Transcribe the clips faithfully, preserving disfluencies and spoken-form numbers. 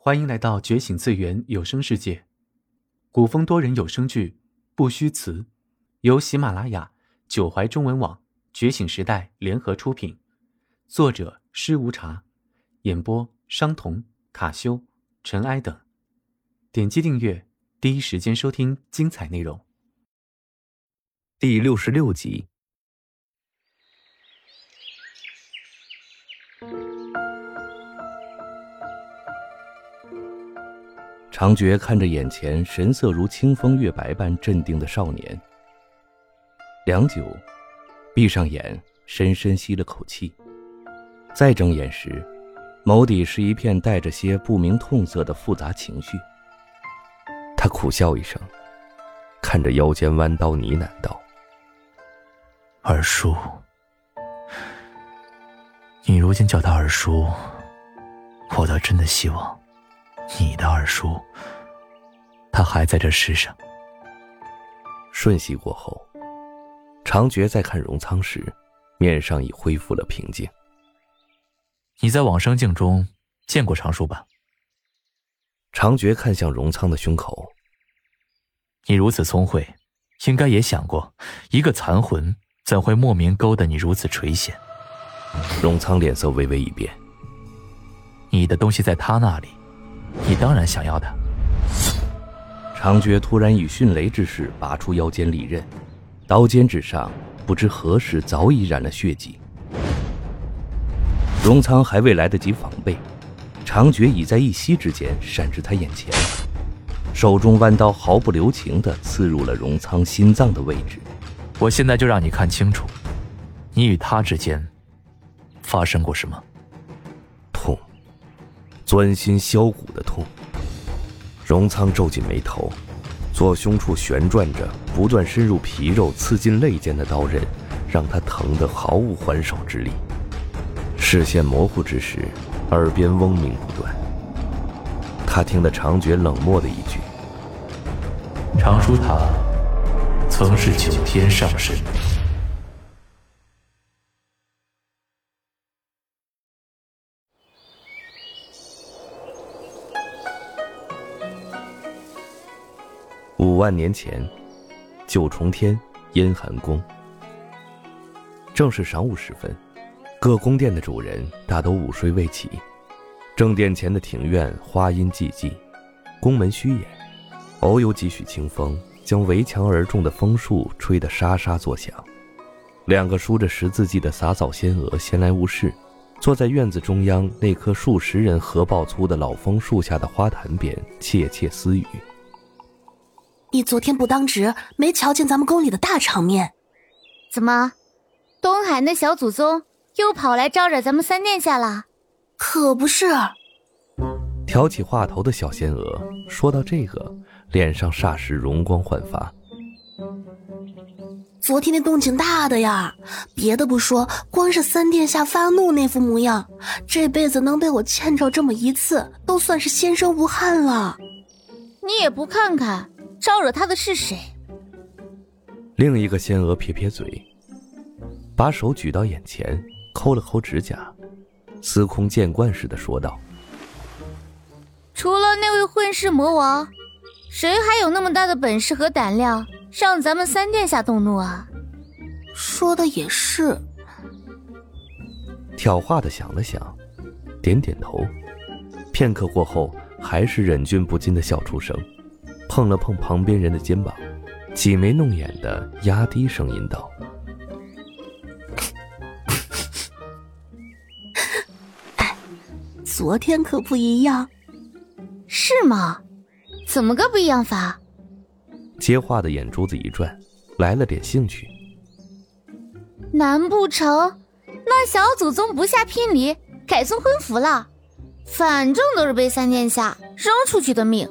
欢迎来到觉醒次元有声世界，古风多人有声剧《不虚词》，由喜马拉雅、九怀中文网、觉醒时代联合出品，作者施无茶，演播商童、卡修、尘埃等。点击订阅，第一时间收听精彩内容。 第六十六集。长觉看着眼前神色如清风月白般镇定的少年，良久，闭上眼，深深吸了口气。再睁眼时，眸底是一片带着些不明痛色的复杂情绪。他苦笑一声，看着腰间弯刀呢喃道：“ 二叔，你如今叫他二叔，我倒真的希望你的二叔他还在这世上。” 瞬息过后，长觉在看荣仓时，面上已恢复了平静。 你在往生境中见过长叔吧？ 长觉看向荣仓的胸口。 你如此聪慧，应该也想过，一个残魂怎会莫名勾得你如此垂涎？ 荣仓脸色微微一变。 你的东西在他那里，你当然想要的。 长觉突然以迅雷之势拔出腰间利刃，刀尖之上不知何时早已染了血迹。荣仓还未来得及防备，长觉已在一息之间闪至他眼前，手中弯刀毫不留情地刺入了荣仓心脏的位置。 我现在就让你看清楚，你与他之间发生过什么。 痛，钻心削骨的痛。荣仓皱紧眉头，左胸处旋转着不断深入皮肉刺进肋间的刀刃，让他疼得毫无还手之力。视线模糊之时，耳边嗡鸣不断。他听得长觉冷漠的一句：“ 长叔他曾是九天上神。” 五万年前，九重天阴寒宫，正是晌午时分，各宫殿的主人大都午睡未起，正殿前的庭院花荫寂寂，宫门虚掩，偶有几许清风将围墙而种的枫树吹得沙沙作响。两个梳着十字髻的洒扫仙娥闲来无事，坐在院子中央那棵数十人合抱粗的老枫树下的花坛边窃窃私语。 你昨天不当值，没瞧见咱们宫里的大场面。 怎么，东海那小祖宗又跑来招惹咱们三殿下了？ 可不是。 挑起话头的小仙娥说到这个，脸上霎时容光焕发。 昨天那动静大的呀，别的不说，光是三殿下发怒那副模样，这辈子能被我牵着这么一次，都算是先生无憾了。 你也不看看招惹他的是谁？ 另一个仙娥撇撇嘴，把手举到眼前，抠了抠指甲，司空见惯似的说道：“ 除了那位混世魔王，谁还有那么大的本事和胆量让咱们三殿下动怒啊？” 说的也是。 挑话的想了想，点点头，片刻过后还是忍俊不禁的笑出声，碰了碰旁边人的肩膀，挤眉弄眼的压低声音道：“ 哎，昨天可不一样。” 是吗？怎么个不一样法？ 接话的眼珠子一转，来了点兴趣。 难不成那小祖宗不下聘礼，改送婚服了？反正都是被三殿下扔出去的命。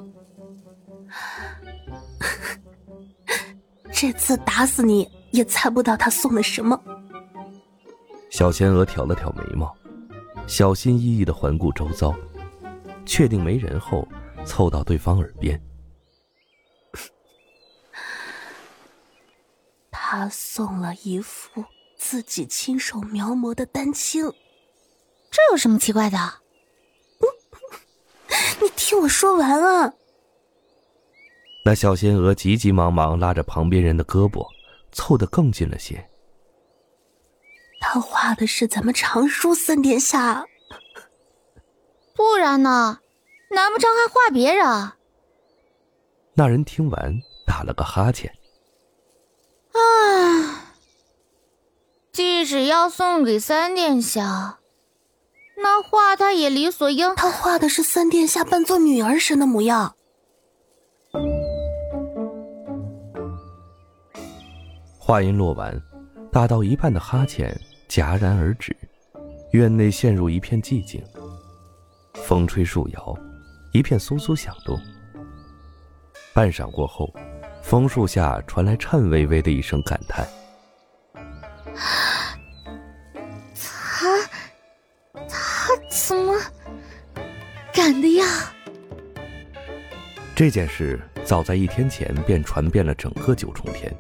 这次打死你也猜不到他送了什么。 小仙娥挑了挑眉毛，小心翼翼地环顾周遭，确定没人后，凑到对方耳边：“ 他送了一副自己亲手描摹的丹青。” 这有什么奇怪的？ 你听我说完啊！ 那小仙娥急急忙忙拉着旁边人的胳膊，凑得更近了些。 他画的是咱们常书三殿下， 不然呢？难不成还画别人？ 那人听完打了个哈欠。 唉，即使要送给三殿下，那画他也理所应。 他画的是三殿下扮作女儿时的模样。 话音落完，打到一半的哈欠戛然而止，院内陷入一片寂静。风吹树摇，一片簌簌响动。半晌过后，枫树下传来颤巍巍的一声感叹： 他他怎么干的呀？ 这件事早在一天前便传遍了整个九重天。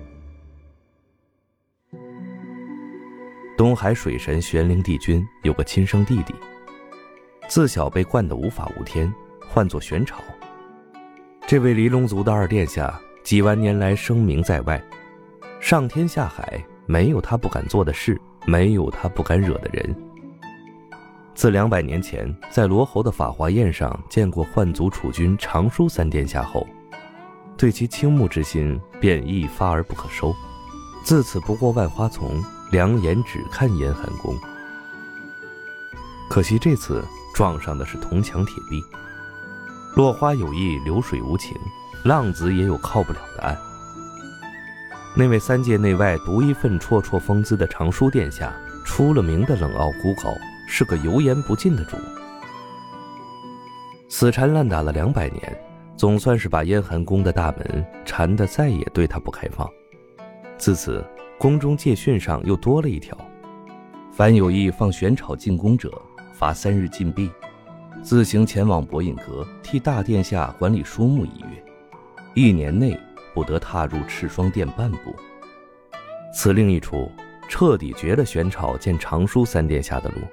东海水神玄灵帝君有个亲生弟弟，自小被惯得无法无天，唤作玄朝。这位离龙族的二殿下几万年来声名在外，上天下海没有他不敢做的事，没有他不敢惹的人。自两百年前在罗侯的法华宴上见过幻族储君常书三殿下后，对其倾慕之心便一发而不可收，自此不过万花丛，两眼只看燕寒宫。可惜这次撞上的是铜墙铁壁，落花有意，流水无情，浪子也有靠不了的岸。那位三界内外独一份绰绰风姿的常书殿下，出了名的冷傲孤高，是个油盐不进的主。死缠烂打了两百年，总算是把燕寒宫的大门缠得再也对他不开放。自此宫中戒训上又多了一条：凡有意放玄草进宫者，罚三日禁闭，自行前往博隐阁替大殿下管理书目一月，一年内不得踏入赤霜殿半步。此令一出，彻底绝了玄草见常书三殿下的路。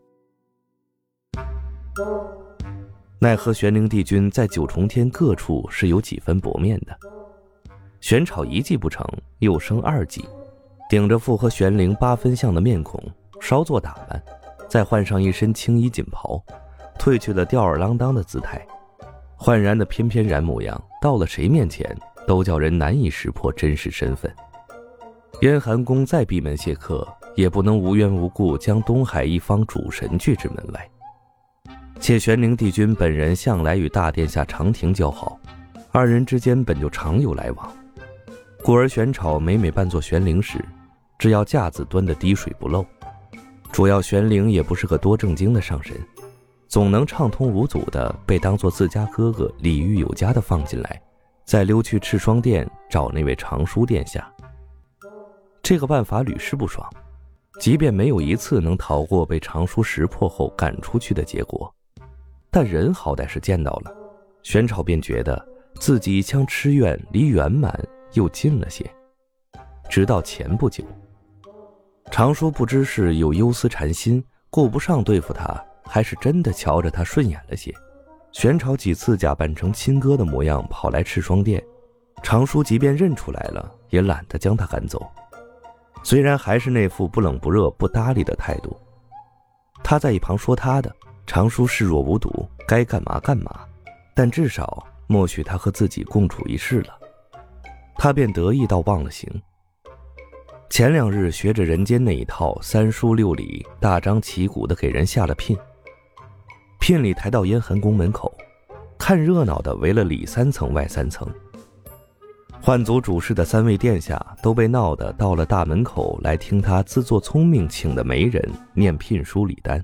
奈何玄灵帝君在九重天各处是有几分薄面的，玄草一计不成，又生二计，顶着符合玄灵八分像的面孔，稍作打扮，再换上一身青衣锦袍，褪去了吊儿郎当的姿态，焕然的翩翩然模样，到了谁面前都叫人难以识破真实身份。燕寒宫再闭门谢客，也不能无缘无故将东海一方主神拒之门外。且玄灵帝君本人向来与大殿下长亭交好，二人之间本就常有来往，故而玄草每每扮作玄灵时，只要架子端得滴水不漏，主要玄灵也不是个多正经的上神，总能畅通无阻地被当作自家哥哥礼遇有加地放进来，再溜去赤霜殿找那位常书殿下。这个办法屡试不爽，即便没有一次能逃过被常书识破后赶出去的结果，但人好歹是见到了，玄草便觉得自己一腔痴愿离圆满又近了些。直到前不久，常书不知是有忧思缠心，顾不上对付他，还是真的瞧着他顺眼了些，玄草几次假扮成亲哥的模样跑来赤霜殿，常书即便认出来了，也懒得将他赶走。虽然还是那副不冷不热不搭理的态度，他在一旁说他的，常书视若无睹，该干嘛干嘛，但至少默许他和自己共处一室了，他便得意到忘了形。前两日学着人间那一套三书六礼，大张旗鼓地给人下了聘。聘礼抬到燕寒宫门口，看热闹的围了里三层外三层，幻族主事的三位殿下都被闹得到了大门口来听他自作聪明请的媒人念聘书礼单。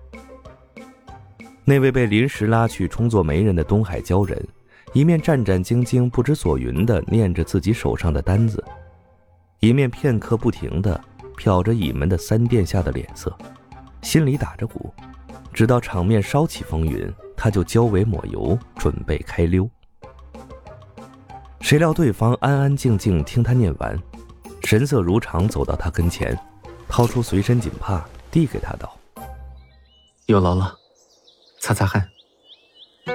那位被临时拉去充作媒人的东海鲛人，一面战战兢兢不知所云地念着自己手上的单子，一面片刻不停地瞟着倚门的三殿下的脸色，心里打着鼓，直到场面稍起风云，他就交尾抹油，准备开溜。谁料对方安安静静听他念完，神色如常走到他跟前，掏出随身锦帕递给他道： 有劳了，擦擦汗。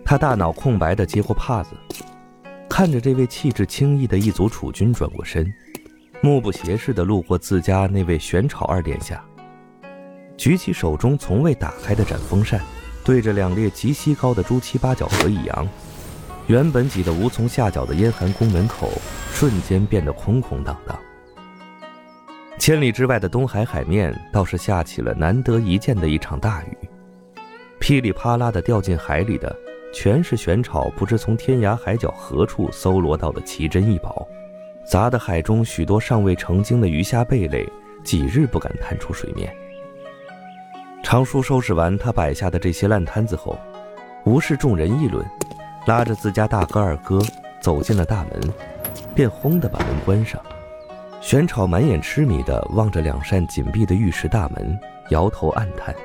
他大脑空白地接过帕子，看着这位气质轻逸的一族储君转过身，目不斜视地路过自家那位玄草二殿下，举起手中从未打开的斩风扇，对着两列极西高的朱漆八角盒一扬，原本挤得无从下脚的燕寒宫门口瞬间变得空空荡荡。千里之外的东海海面倒是下起了难得一见的一场大雨，噼里啪啦地掉进海里的全是玄草不知从天涯海角何处搜罗到的奇珍异宝，砸得海中许多尚未成精的鱼虾贝类几日不敢探出水面。常叔收拾完他摆下的这些烂摊子后，无视众人议论，拉着自家大哥二哥走进了大门，便轰地把门关上。玄草满眼痴迷地望着两扇紧闭的玉石大门，摇头暗叹。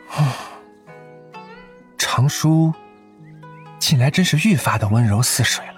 常叔近来真是愈发的温柔似水了。